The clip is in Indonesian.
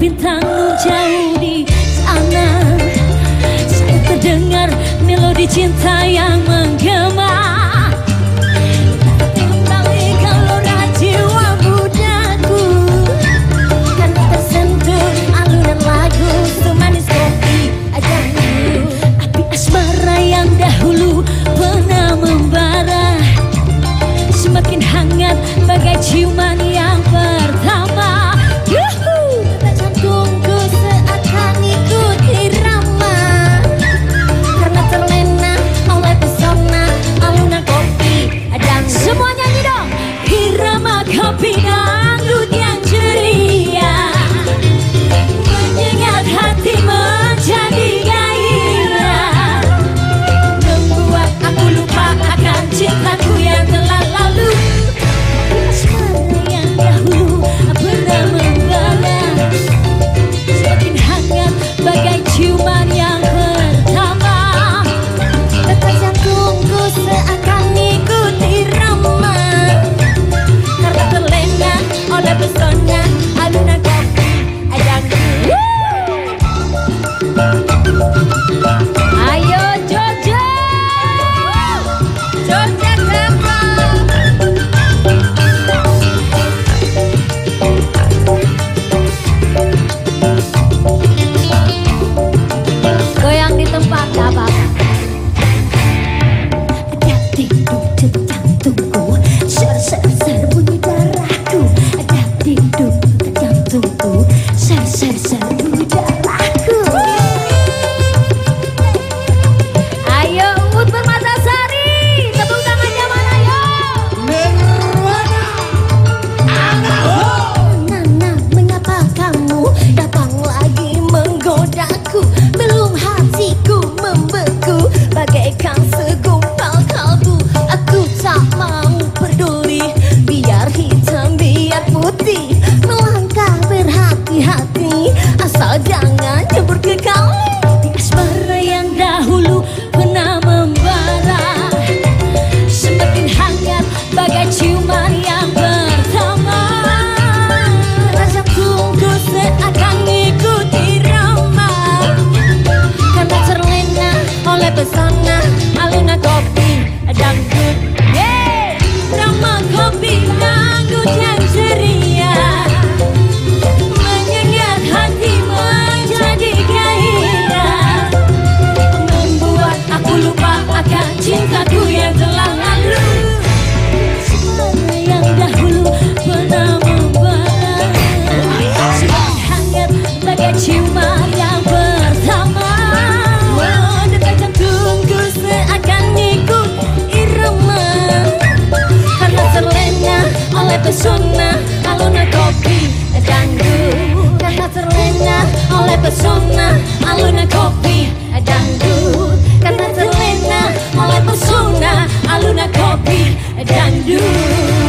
bintang jauh di sana. Saya terdengar melodi cinta yang menggema. Kembali gelora jiwa mudaku, karena tersentuh alunan lagu semanis kopi ajamu. Api asmara yang dahulu pernah membara semakin hangat bagai ciuman yang pertama. Detak jantungku seakan ikut irama, karena terlena oleh pesona alunan kopi dangdut. Semua nyanyi dong. Irama kopi dangdut yang ceria menyengat hati menjadi gairah, membuat aku lupa akan cintaku yang telah lalu. Asmara yang dahulu pernah membara semakin hangat bagai ciuman yang pertama. Detak jantungku seakan ikut irama, karena terlena oleh pesona alunan kopi dangdut. Ayo Jojo, Jojo goyang di tempat gak apa-apa. Duk jantungku, ser bunyi darahku. Duk jantungku, ser bunyi darahku. Ayo Ut Permatasari, tepuk tangannya mana yo? Nirwana, Nana, mengapa kamu datang lagi menggodaku? Belum hatiku membeku bagaikan segumpal kalbu. Aku tak mau peduli, biar hitam biar putih. Melangkah berhati-hati, asal jangan nyebur ke kali. Di asmara yang dahulu pernah membara semakin hangat bagai ciuman yang pertama. Rasa tunggu seakan ikut irama, karena terlena oleh pesona alunan kopi dangdut. Drama kopi dangdut yang ceria menyengat hati menjadi gairah, membuat aku lupa akan cintaku yang telah lalu. Asmara yang dahulu pernah membara semakin hangat bagai ciuman yang pertama. Detak jantungku seakan ikut irama, karena terlena oleh pesona alunan kopi dangdut. Karena terlena oleh pesona alunan kopi dangdut. Karena terlena oleh pesona alunan kopi dangdut.